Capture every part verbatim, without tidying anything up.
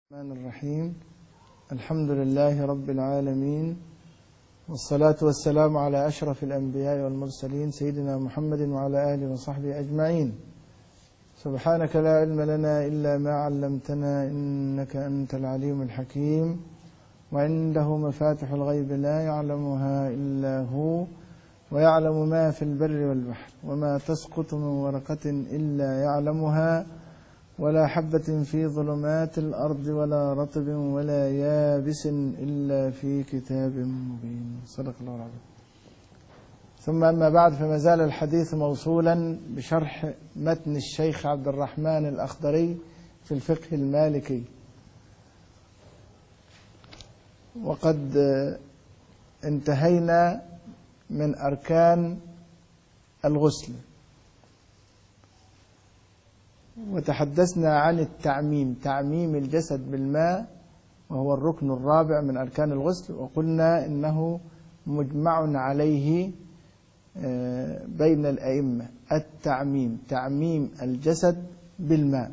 الرحمن الرحيم. الحمد لله رب العالمين، والصلاة والسلام على أشرف الأنبياء والمرسلين سيدنا محمد وعلى آله وصحبه أجمعين. سبحانك لا علم لنا إلا ما علمتنا إنك أنت العليم الحكيم، وعنده مفاتح الغيب لا يعلمها إلا هو، ويعلم ما في البر والبحر، وما تسقط من ورقة إلا يعلمها، ولا حبة في ظلمات الأرض ولا رطب ولا يابس إلا في كتاب مبين. صدق الله العظيم. ثم أما بعد، فما زال الحديث موصولا بشرح متن الشيخ عبد الرحمن الأخضري في الفقه المالكي، وقد انتهينا من أركان الغسل، وتحدثنا عن التعميم، تعميم الجسد بالماء، وهو الركن الرابع من أركان الغسل، وقلنا إنه مجمع عليه بين الأئمة التعميم، تعميم الجسد بالماء.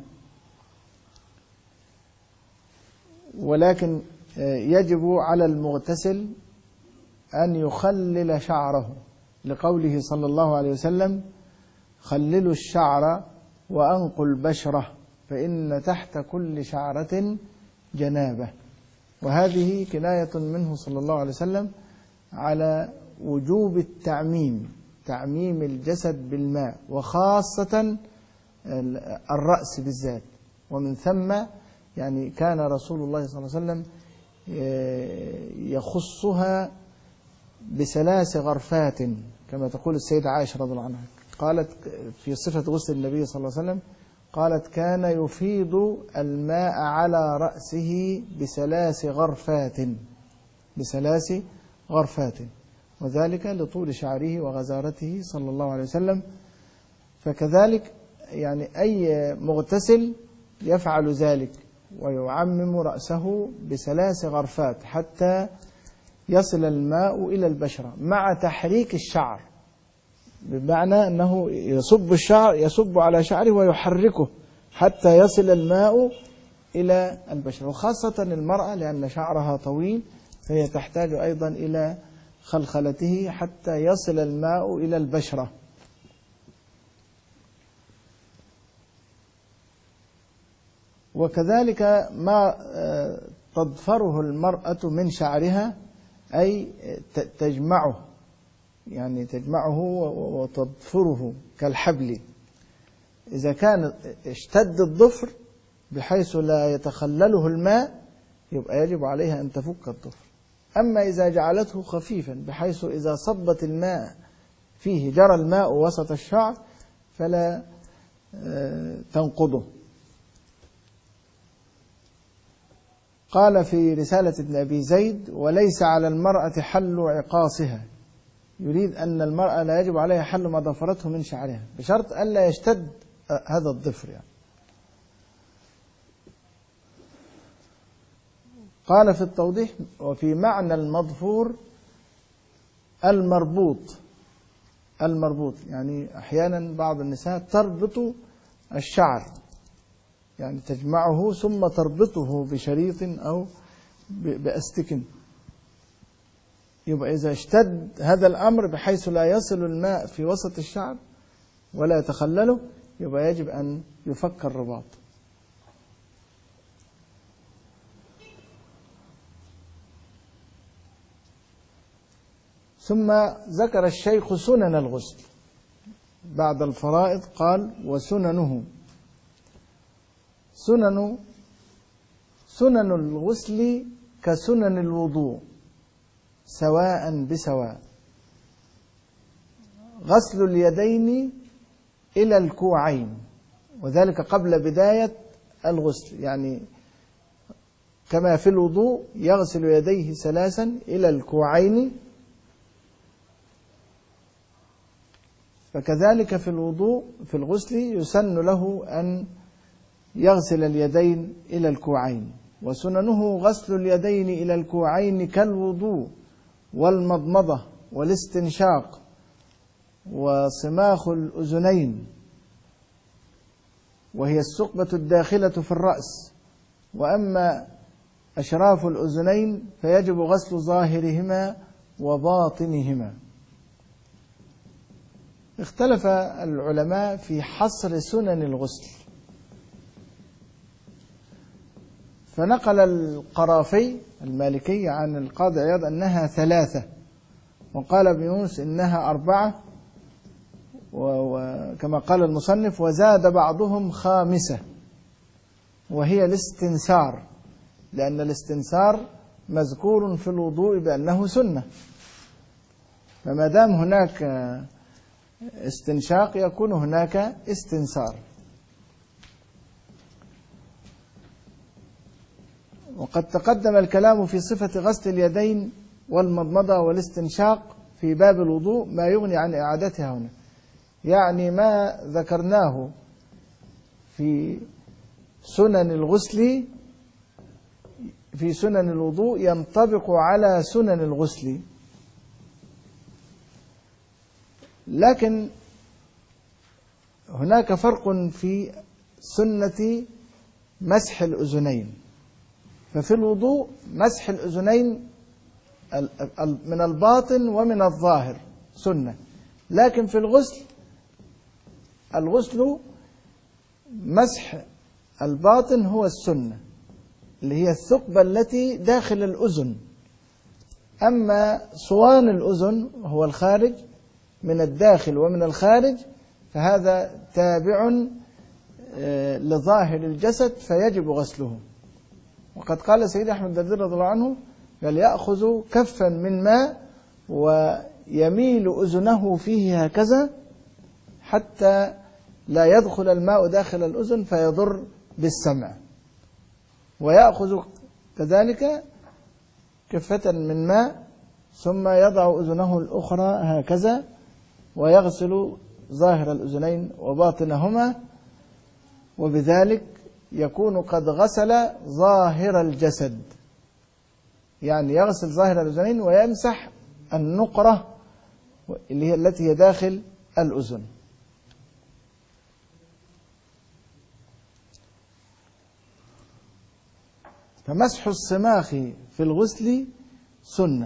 ولكن يجب على المغتسل أن يخلل شعره، لقوله صلى الله عليه وسلم: خللوا الشعر وأنقوا البشرة فإن تحت كل شعرة جنابة. وهذه كناية منه صلى الله عليه وسلم على وجوب التعميم، تعميم الجسد بالماء، وخاصة الرأس بالذات. ومن ثم يعني كان رسول الله صلى الله عليه وسلم يخصها بثلاث غرفات، كما تقول السيدة عائشة رضي الله عنها، قالت في صفة غسل النبي صلى الله عليه وسلم، قالت: كان يفيض الماء على رأسه بثلاث غرفات، بثلاث غرفات، وذلك لطول شعره وغزارته صلى الله عليه وسلم. فكذلك يعني أي مغتسل يفعل ذلك ويعمم رأسه بثلاث غرفات حتى يصل الماء إلى البشرة، مع تحريك الشعر، بمعنى أنه يصب الشعر يصب على شعره ويحركه حتى يصل الماء إلى البشرة، وخاصة المرأة لأن شعرها طويل، فهي تحتاج أيضا إلى خلخلته حتى يصل الماء إلى البشرة. وكذلك ما تضفره المرأة من شعرها، أي تجمعه، يعني تجمعه وتضفره كالحبل. إذا كان اشتد الضفر بحيث لا يتخلله الماء، يبقى يجب عليها أن تفك الضفر. أما إذا جعلته خفيفا بحيث إذا صبت الماء فيه جرى الماء وسط الشعر فلا تنقضه. قال في رسالة ابن أبي زيد: وليس على المرأة حل عقاصها، يريد أن المرأة لا يجب عليها حل ما ضفرته من شعرها، بشرط ألا يشتد هذا الضفر يعني. قال في التوضيح: وفي معنى المضفور المربوط، المربوط يعني أحيانا بعض النساء تربط الشعر، يعني تجمعه ثم تربطه بشريط أو بأستك. يبقى إذا اشتد هذا الأمر بحيث لا يصل الماء في وسط الشعر ولا يتخلله، يبقى يجب أن يفك الرباط. ثم ذكر الشيخ سنن الغسل بعد الفرائض، قال: وسننه، سنن سنن الغسل كسنن الوضوء سواء بسواء. غسل اليدين إلى الكوعين، وذلك قبل بداية الغسل، يعني كما في الوضوء يغسل يديه ثلاثا إلى الكوعين، فكذلك في الوضوء في الغسل يسن له أن يغسل اليدين إلى الكوعين. وسننه غسل اليدين إلى الكوعين كالوضوء والمضمضة والاستنشاق وصماخ الأذنين، وهي الثقبة الداخلة في الرأس، وأما أشراف الأذنين فيجب غسل ظاهرهما وباطنهما. اختلف العلماء في حصر سنن الغسل، فنقل القرافي المالكي عن القاضي عياض أنها ثلاثة، وقال ابن يونس إنها أربعة، وكما قال المصنف وزاد بعضهم خامسة، وهي الاستنثار، لأن الاستنثار مذكور في الوضوء بأنه سنة، فما دام هناك استنشاق يكون هناك استنثار. وقد تقدم الكلام في صفة غسل اليدين والمضمضة والاستنشاق في باب الوضوء ما يغني عن إعادتها هنا، يعني ما ذكرناه في سنن الغسل في سنن الوضوء ينطبق على سنن الغسل، لكن هناك فرق في سنة مسح الأذنين. ففي الوضوء مسح الأذنين من الباطن ومن الظاهر سنة، لكن في الغسل الغسل مسح الباطن هو السنة، اللي هي الثقبة التي داخل الأذن. أما صوان الأذن هو الخارج من الداخل ومن الخارج، فهذا تابع لظاهر الجسد فيجب غسله. وقد قال سيدي أحمد الدردير رضي الله عنه قال يأخذ كفا من ماء ويميل أذنه فيه هكذا حتى لا يدخل الماء داخل الأذن فيضر بالسمع، ويأخذ كذلك كفة من ماء ثم يضع أذنه الأخرى هكذا ويغسل ظاهر الأذنين وباطنهما، وبذلك يكون قد غسل ظاهر الجسد، يعني يغسل ظاهر الأذنين ويمسح النقرة اللي هي التي هي داخل الأذن. فمسح الصماخ في الغسل سنة،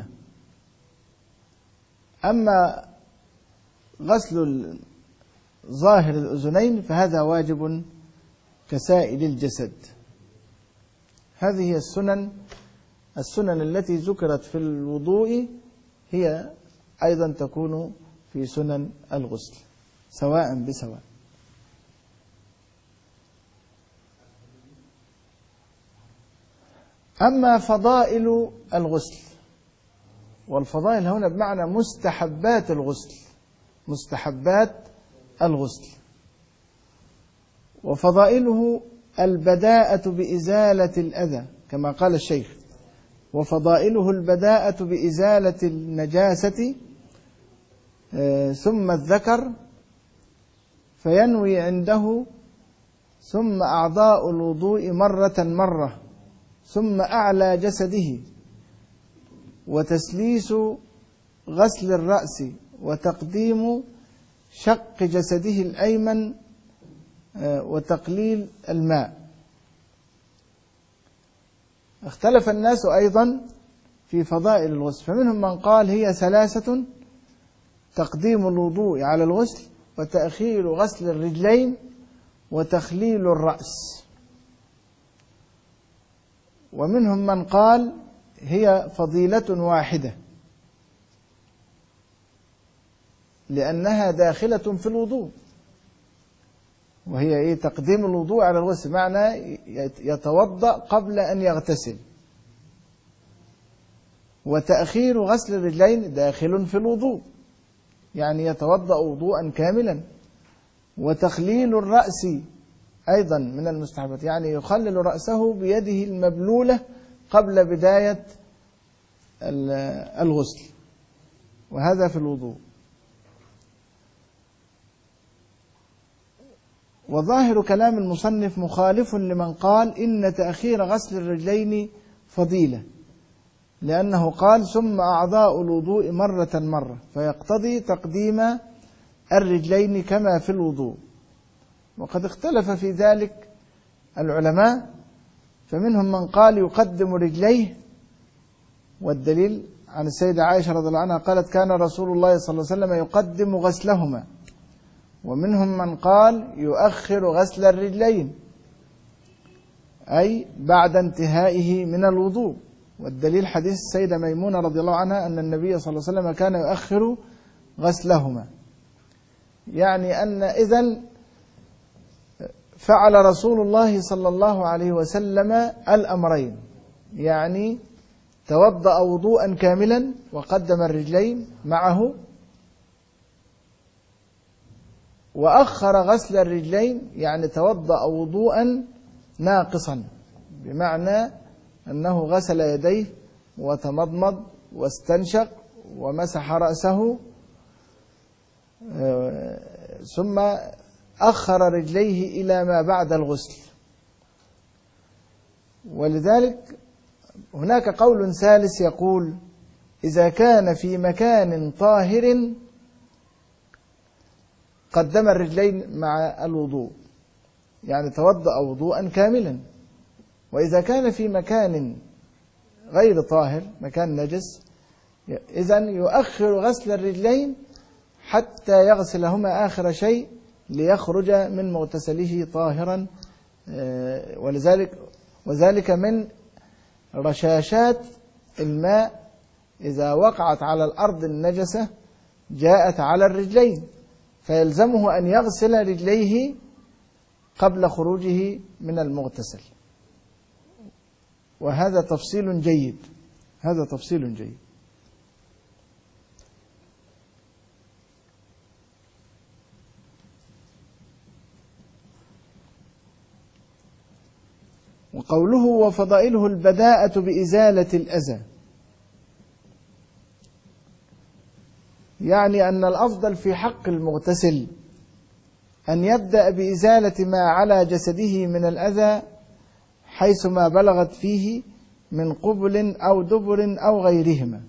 أما غسل ظاهر الأذنين فهذا واجب كسائر الجسد. هذه هي السنن السنن التي ذكرت في الوضوء هي أيضا تكون في سنن الغسل سواء بسواء. أما فضائل الغسل، والفضائل هنا بمعنى مستحبات الغسل مستحبات الغسل وفضائله البداءة بإزالة الأذى كما قال الشيخ، وفضائله البداءة بإزالة النجاسة ثم الذكر فينوي عنده، ثم أعضاء الوضوء مرة مرة، ثم أعلى جسده، وتسليس غسل الرأس، وتقديم شق جسده الأيمن، وتقليل الماء. اختلف الناس أيضا في فضائل الغسل، فمنهم من قال هي ثلاثة: تقديم الوضوء على الغسل، وتأخير غسل الرجلين، وتخليل الرأس. ومنهم من قال هي فضيلة واحدة لأنها داخلة في الوضوء، وهي إيه؟ تقديم الوضوء على الغسل، معنى يتوضأ قبل أن يغتسل. وتأخير غسل الرجلين داخل في الوضوء، يعني يتوضأ وضوءا كاملا. وتخليل الرأس أيضا من المستحبات، يعني يخلل رأسه بيده المبلولة قبل بداية الغسل، وهذا في الوضوء. وظاهر كلام المصنف مخالف لمن قال إن تأخير غسل الرجلين فضيلة، لأنه قال ثم أعضاء الوضوء مرة مرة، فيقتضي تقديم الرجلين كما في الوضوء. وقد اختلف في ذلك العلماء، فمنهم من قال يقدم رجليه، والدليل عن السيدة عائشة رضي الله عنها قالت كان رسول الله صلى الله عليه وسلم يقدم غسلهما. ومنهم من قال يؤخر غسل الرجلين، أي بعد انتهائه من الوضوء، والدليل حديث السيدة ميمونة رضي الله عنها أن النبي صلى الله عليه وسلم كان يؤخر غسلهما. يعني أن إذن فعل رسول الله صلى الله عليه وسلم الأمرين، يعني توضأ وضوءا كاملا وقدم الرجلين معه، وأخر غسل الرجلين يعني توضأ وضوءا ناقصا، بمعنى أنه غسل يديه وتمضمض واستنشق ومسح رأسه، ثم أخر رجليه إلى ما بعد الغسل. ولذلك هناك قول ثالث يقول إذا كان في مكان طاهر قدم الرجلين مع الوضوء، يعني توضأ وضوءا كاملا. وإذا كان في مكان غير طاهر، مكان نجس، إذن يؤخر غسل الرجلين حتى يغسلهما آخر شيء ليخرج من مغتسله طاهرا. ولذلك وذلك من رشاشات الماء إذا وقعت على الأرض النجسة جاءت على الرجلين، فيلزمه أن يغسل رجليه قبل خروجه من المغتسل. وهذا تفصيل جيد، هذا تفصيل جيد. وقوله وفضائله البداءة بإزالة الأذى، يعني أن الأفضل في حق المغتسل أن يبدأ بإزالة ما على جسده من الأذى حيثما بلغت فيه من قبل أو دبر أو غيرهما،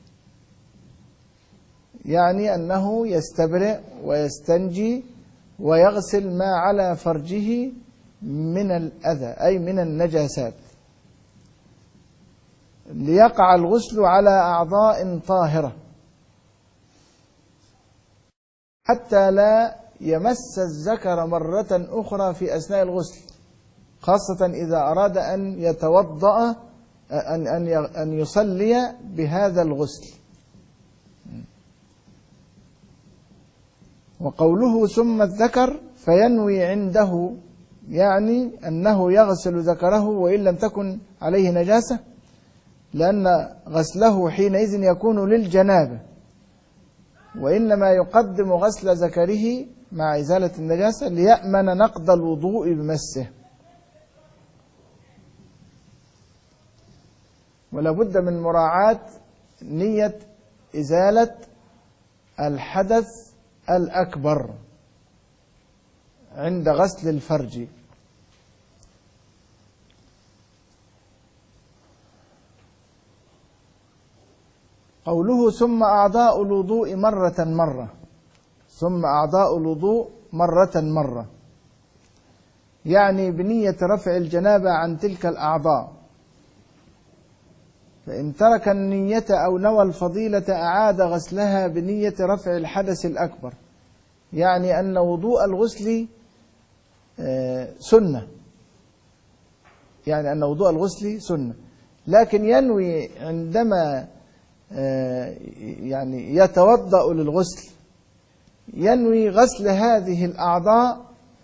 يعني أنه يستبرئ ويستنجي ويغسل ما على فرجه من الأذى أي من النجاسات، ليقع الغسل على أعضاء طاهرة حتى لا يمس الذكر مرة أخرى في أثناء الغسل، خاصة إذا أراد أن يتوضأ أن أن أن يصلي بهذا الغسل. وقوله ثم الذكر فينوي عنده، يعني أنه يغسل ذكره وإن لم تكن عليه نجاسة، لأن غسله حينئذ يكون للجنابة، وإنما يقدم غسل ذكره مع إزالة النجاسة ليأمن نقض الوضوء بمسه. ولا بد من مراعاة نية إزالة الحدث الأكبر عند غسل الفرج. قوله ثم أعضاء الوضوء مرة مرة، ثم أعضاء الوضوء مرة مرة، يعني بنية رفع الجنابة عن تلك الأعضاء، فإن ترك النية أو نوى الفضيلة أعاد غسلها بنية رفع الحدث الأكبر، يعني أن وضوء الغسل سنة، يعني أن وضوء الغسل سنة، لكن ينوي عندما يعني يتوضأ للغسل ينوي غسل هذه الأعضاء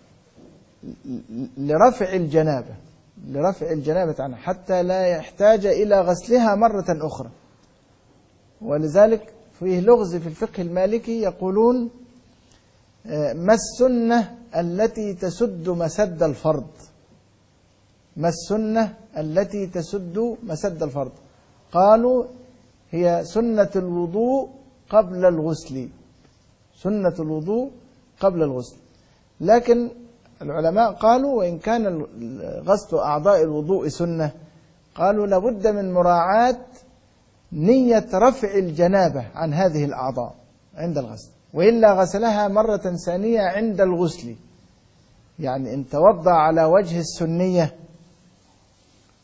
لرفع الجنابة، لرفع الجنابة عنها حتى لا يحتاج إلى غسلها مرة أخرى. ولذلك فيه لغز في الفقه المالكي يقولون ما السنة التي تسد مسد الفرض، ما السنة التي تسد مسد الفرض؟ قالوا هي سنة الوضوء قبل الغسل، سنة الوضوء قبل الغسل. لكن العلماء قالوا وإن كان غسل أعضاء الوضوء سنة، قالوا لابد من مراعاة نية رفع الجنابة عن هذه الأعضاء عند الغسل، وإلا غسلها مرة ثانية عند الغسل. يعني إن توضأ على وجه السنية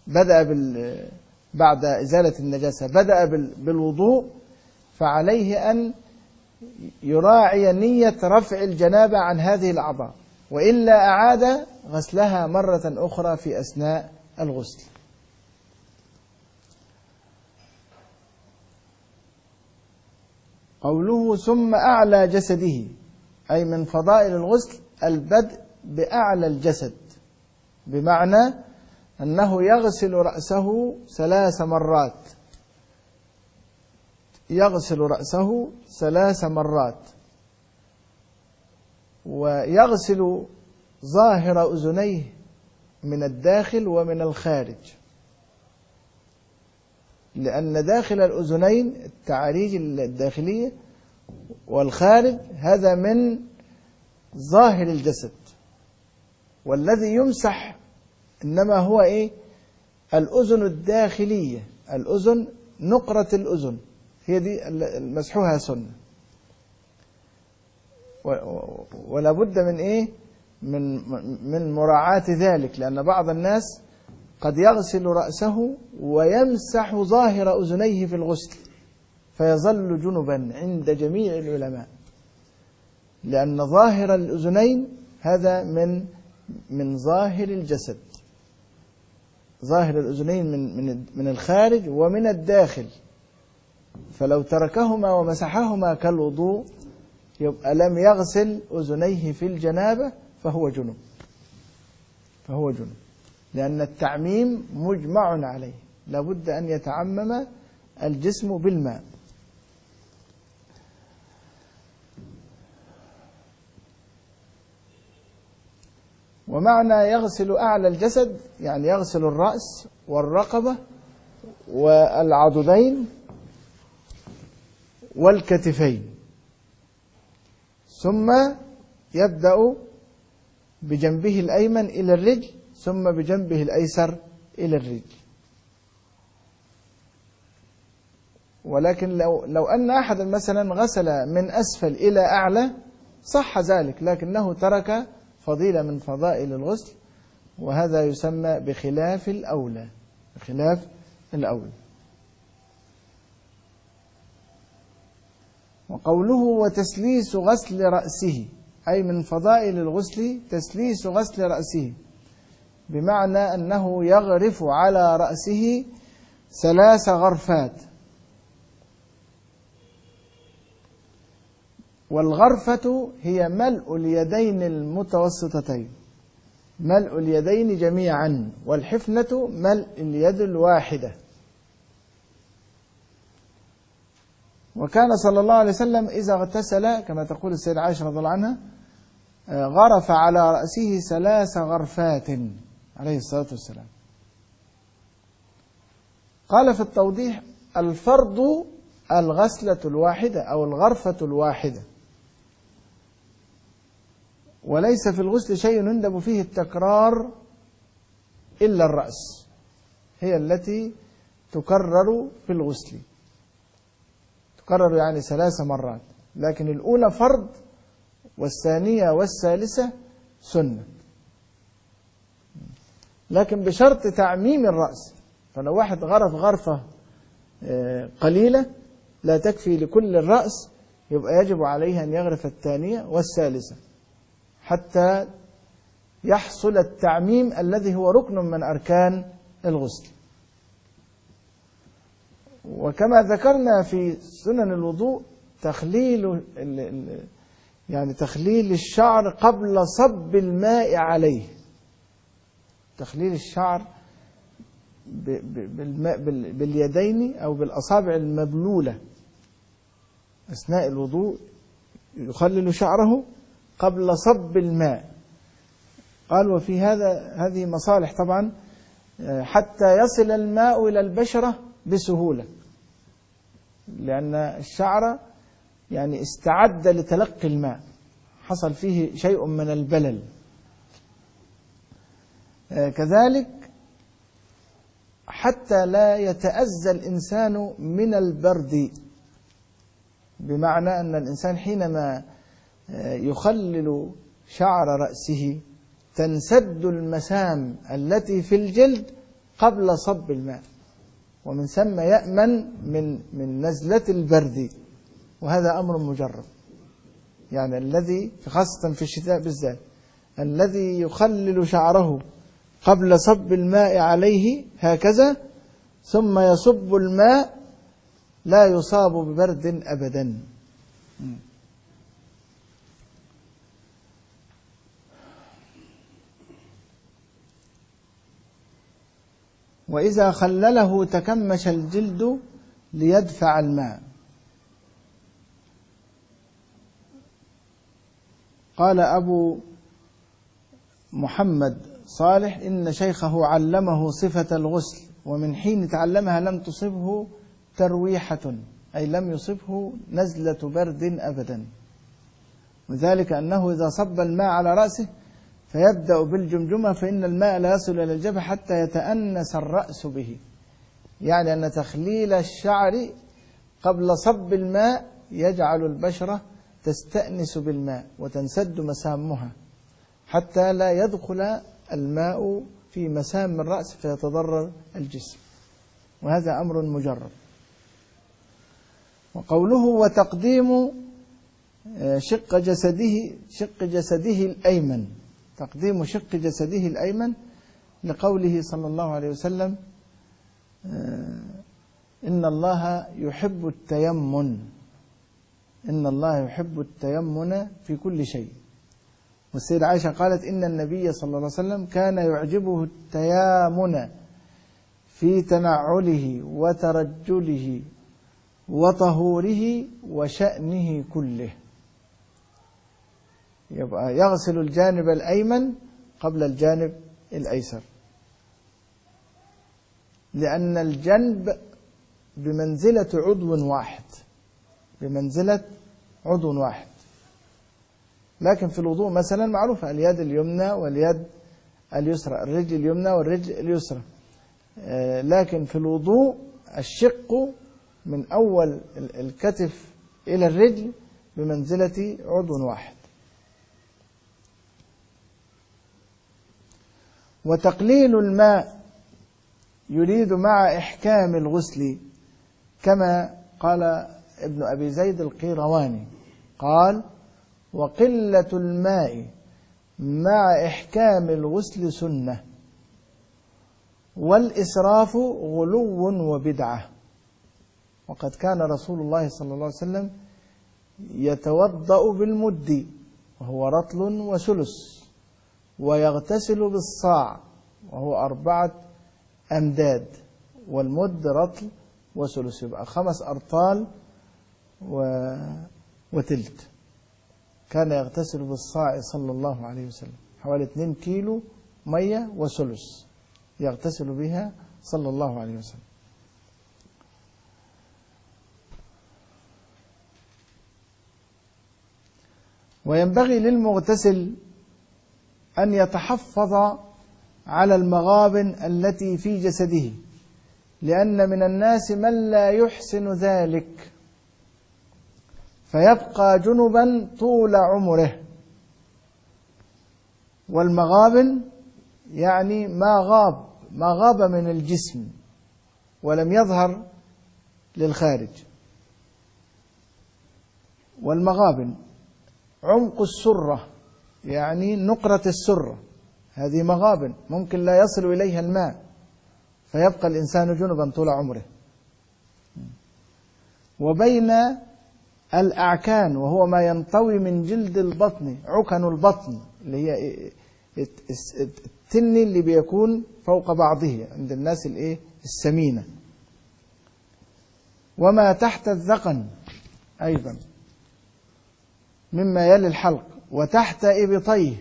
بدأ بعد إزالة النجاسة بدأ بالوضوء، فعليه أن يراعي نية رفع الجنابة عن هذه الأعضاء، وإلا أعاد غسلها مرة أخرى في أثناء الغسل. قوله ثم أعلى جسده، أي من فضائل الغسل البدء بأعلى الجسد، بمعنى أنه يغسل رأسه ثلاث مرات يغسل رأسه ثلاث مرات ويغسل ظاهر أذنيه من الداخل ومن الخارج، لأن داخل الأذنين التعاريج الداخلية والخارج هذا من ظاهر الجسد، والذي يمسح إنما هو إيه؟ الأذن الداخلية، الأذن نقرة الأذن هي دي مسحها سنة، ولا بد من إيه؟ من من مراعاة ذلك، لأن بعض الناس قد يغسل رأسه ويمسح ظاهر أذنيه في الغسل فيظل جنبا عند جميع العلماء، لأن ظاهر الأذنين هذا من من ظاهر الجسد، ظاهر الأذنين من من من الخارج ومن الداخل، فلو تركهما ومسحهما كالوضوء يبقى لم يغسل أذنيه في الجنابة فهو جنب فهو جنب لأن التعميم مجمع عليه، لابد أن يتعمم الجسم بالماء. ومعنى يغسل أعلى الجسد يعني يغسل الرأس والرقبة والعضدين والكتفين، ثم يبدأ بجنبه الأيمن إلى الرجل، ثم بجنبه الأيسر إلى الرجل. ولكن لو لو أن أحدا مثلا غسل من أسفل إلى أعلى صح ذلك، لكنه ترك فضيلة من فضائل الغسل، وهذا يسمى بخلاف الأولى بخلاف الأولى. وقوله وتسليس غسل رأسه، أي من فضائل الغسل تسليس غسل رأسه، بمعنى أنه يغرف على رأسه ثلاث غرفات. والغرفة هي ملء اليدين المتوسطتين، ملء اليدين جميعا، والحفنة ملء اليد الواحدة. وكان صلى الله عليه وسلم إذا اغتسل كما تقول السيدة عائشة رضي الله عنها غرف على رأسه ثلاث غرفات عليه الصلاة والسلام. قال في التوضيح الفرض الغسلة الواحدة أو الغرفة الواحدة، وليس في الغسل شيء يندب فيه التكرار إلا الرأس، هي التي تكرر في الغسل، تكرر يعني ثلاث مرات، لكن الأولى فرض والثانية والثالثة سنة، لكن بشرط تعميم الرأس. فلو واحد غرف غرفة قليلة لا تكفي لكل الرأس، يبقى يجب عليه أن يغرف الثانية والثالثة حتى يحصل التعميم الذي هو ركن من أركان الغسل. وكما ذكرنا في سنن الوضوء تخليل يعني تخليل الشعر قبل صب الماء عليه، تخليل الشعر باليدين أو بالأصابع المبلولة أثناء الوضوء، يخلل شعره قبل صب الماء. قال وفي هذا هذه مصالح طبعا حتى يصل الماء إلى البشرة بسهولة، لأن الشعر يعني استعد لتلقي الماء، حصل فيه شيء من البلل. كذلك حتى لا يتأذى الإنسان من البرد، بمعنى أن الإنسان حينما يخلل شعر رأسه تنسد المسام التي في الجلد قبل صب الماء، ومن ثم يأمن من من نزلة البرد، وهذا أمر مجرب. يعني الذي خاصة في الشتاء بالذات الذي يخلل شعره قبل صب الماء عليه هكذا ثم يصب الماء لا يصاب ببرد أبدا. وإذا خلله تكمش الجلد ليدفع الماء. قال أبو محمد صالح إن شيخه علمه صفة الغسل، ومن حين تعلمها لم تصبه ترويحة، أي لم يصبه نزلة برد أبدا، وذلك أنه إذا صب الماء على رأسه فيبدأ بالجمجمة فإن الماء لا يصل إلى الجبهة حتى يتأنس الرأس به. يعني أن تخليل الشعر قبل صب الماء يجعل البشرة تستأنس بالماء وتنسد مسامها حتى لا يدخل الماء في مسام الرأس فيتضرر الجسم، وهذا أمر مجرب. وقوله وتقديم شق جسده شق جسده الأيمن، تقديم شق جسده الأيمن لقوله صلى الله عليه وسلم إن الله يحب التيمن، إن الله يحب التيمن في كل شيء. والسيدة عائشة قالت إن النبي صلى الله عليه وسلم كان يعجبه التيامن في تنعله وترجله وطهوره وشأنه كله. يبقى يغسل الجانب الأيمن قبل الجانب الأيسر، لأن الجنب بمنزلة عضو واحد، بمنزلة عضو واحد. لكن في الوضوء مثلا معروفة اليد اليمنى واليد اليسرى، الرجل اليمنى والرجل اليسرى، لكن في الوضوء الشق من أول الكتف إلى الرجل بمنزلة عضو واحد. وتقليل الماء يريد مع إحكام الغسل، كما قال ابن أبي زيد القيرواني قال وقلة الماء مع إحكام الغسل سنة، والإسراف غلو وبدعة. وقد كان رسول الله صلى الله عليه وسلم يتوضأ بالمد وهو رطل وثلث، ويغتسل بالصاع وهو أربعة أمداد، والمد رطل وثلث، يبقى خمس أرطال و... وتلت. كان يغتسل بالصاع صلى الله عليه وسلم حوالي اثنين كيلو مية وثلث يغتسل بها صلى الله عليه وسلم. وينبغي للمغتسل أن يتحفظ على المغابن التي في جسده، لأن من الناس من لا يحسن ذلك فيبقى جنبا طول عمره. والمغابن يعني ما غاب ما غاب من الجسم ولم يظهر للخارج. والمغابن عمق السرة، يعني نقرة السرة، هذه مغابن ممكن لا يصل إليها الماء فيبقى الإنسان جنبا طول عمره. وبين الأعكان وهو ما ينطوي من جلد البطن، عكن البطن اللي هي التن اللي بيكون فوق بعضه عند الناس الايه السمينة، وما تحت الذقن أيضا مما يلي الحلق، وتحت إبطيه،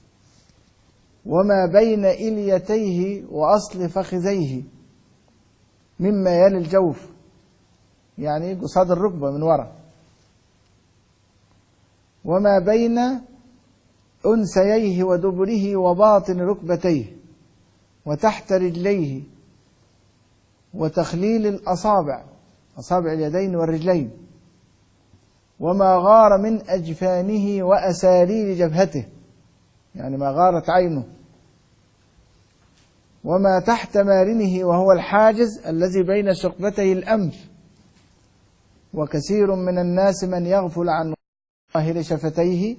وما بين إليتيه وأصل فخذيه مما يلي الجوف، يعني قصاد الركبة من وراء، وما بين أنثييه ودبره وباطن ركبتيه، وتحت رجليه، وتخليل الأصابع، أصابع اليدين والرجلين، وما غار من أجفانه وأسارير جبهته، يعني ما غارت عينه، وما تحت مارنه وهو الحاجز الذي بين شقبتي الأنف. وكثير من الناس من يغفل عن ظاهر شفتيه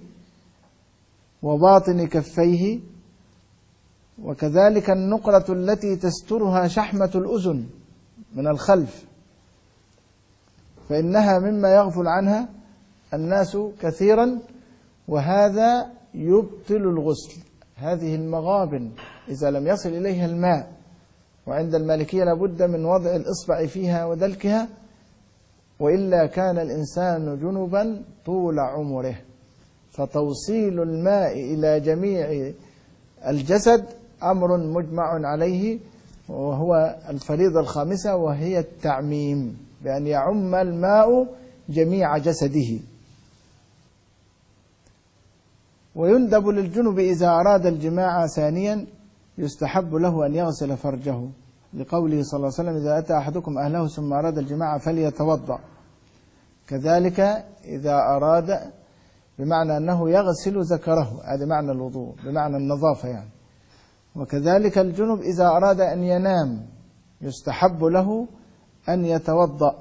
وباطن كفيه، وكذلك النقرة التي تسترها شحمة الأذن من الخلف، فإنها مما يغفل عنها الناس كثيرا، وهذا يبطل الغسل. هذه المغابن إذا لم يصل إليها الماء، وعند المالكية لابد من وضع الإصبع فيها ودلكها، وإلا كان الإنسان جنبا طول عمره. فتوصيل الماء إلى جميع الجسد أمر مجمع عليه، وهو الفريضة الخامسة، وهي التعميم، بأن يعم الماء جميع جسده. ويندب للجنب إذا أراد الجماع ثانيا يستحب له أن يغسل فرجه، لقوله صلى الله عليه وسلم: إذا أتى أحدكم أهله ثم أراد الجماع فليتوضأ. كذلك إذا أراد، بمعنى أنه يغسل ذكره، هذا معنى الوضوء بمعنى النظافة يعني. وكذلك الجنب إذا أراد أن ينام يستحب له أن يتوضأ،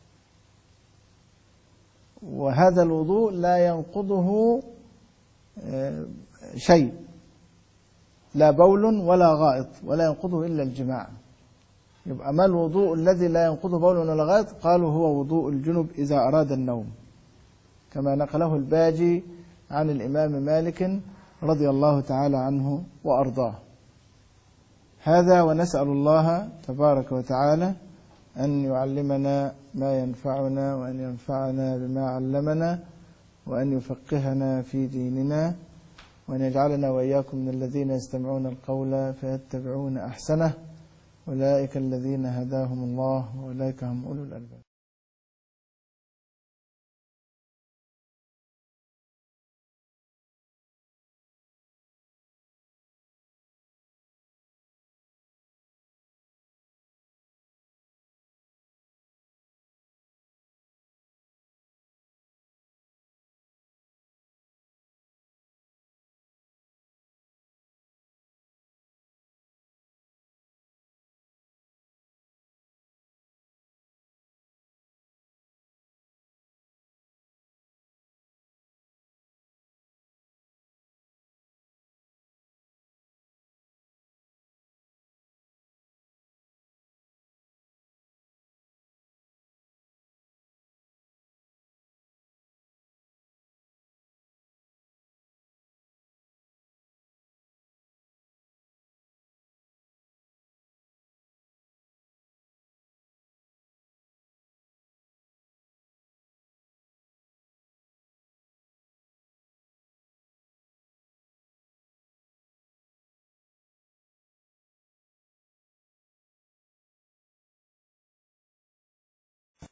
وهذا الوضوء لا ينقضه شيء، لا بول ولا غائط، ولا ينقضه إلا الجماع. يبقى ما الوضوء الذي لا ينقضه بول ولا غائط؟ قالوا هو وضوء الجنب إذا أراد النوم، كما نقله الباجي عن الإمام مالك رضي الله تعالى عنه وأرضاه. هذا، ونسأل الله تبارك وتعالى أن يعلمنا ما ينفعنا، وأن ينفعنا بما علمنا، وأن يفقهنا في ديننا، وأن يجعلنا وإياكم من الذين يستمعون القول فيتبعون أحسنه، أولئك الذين هداهم الله وأولئك هم أولو الألباب.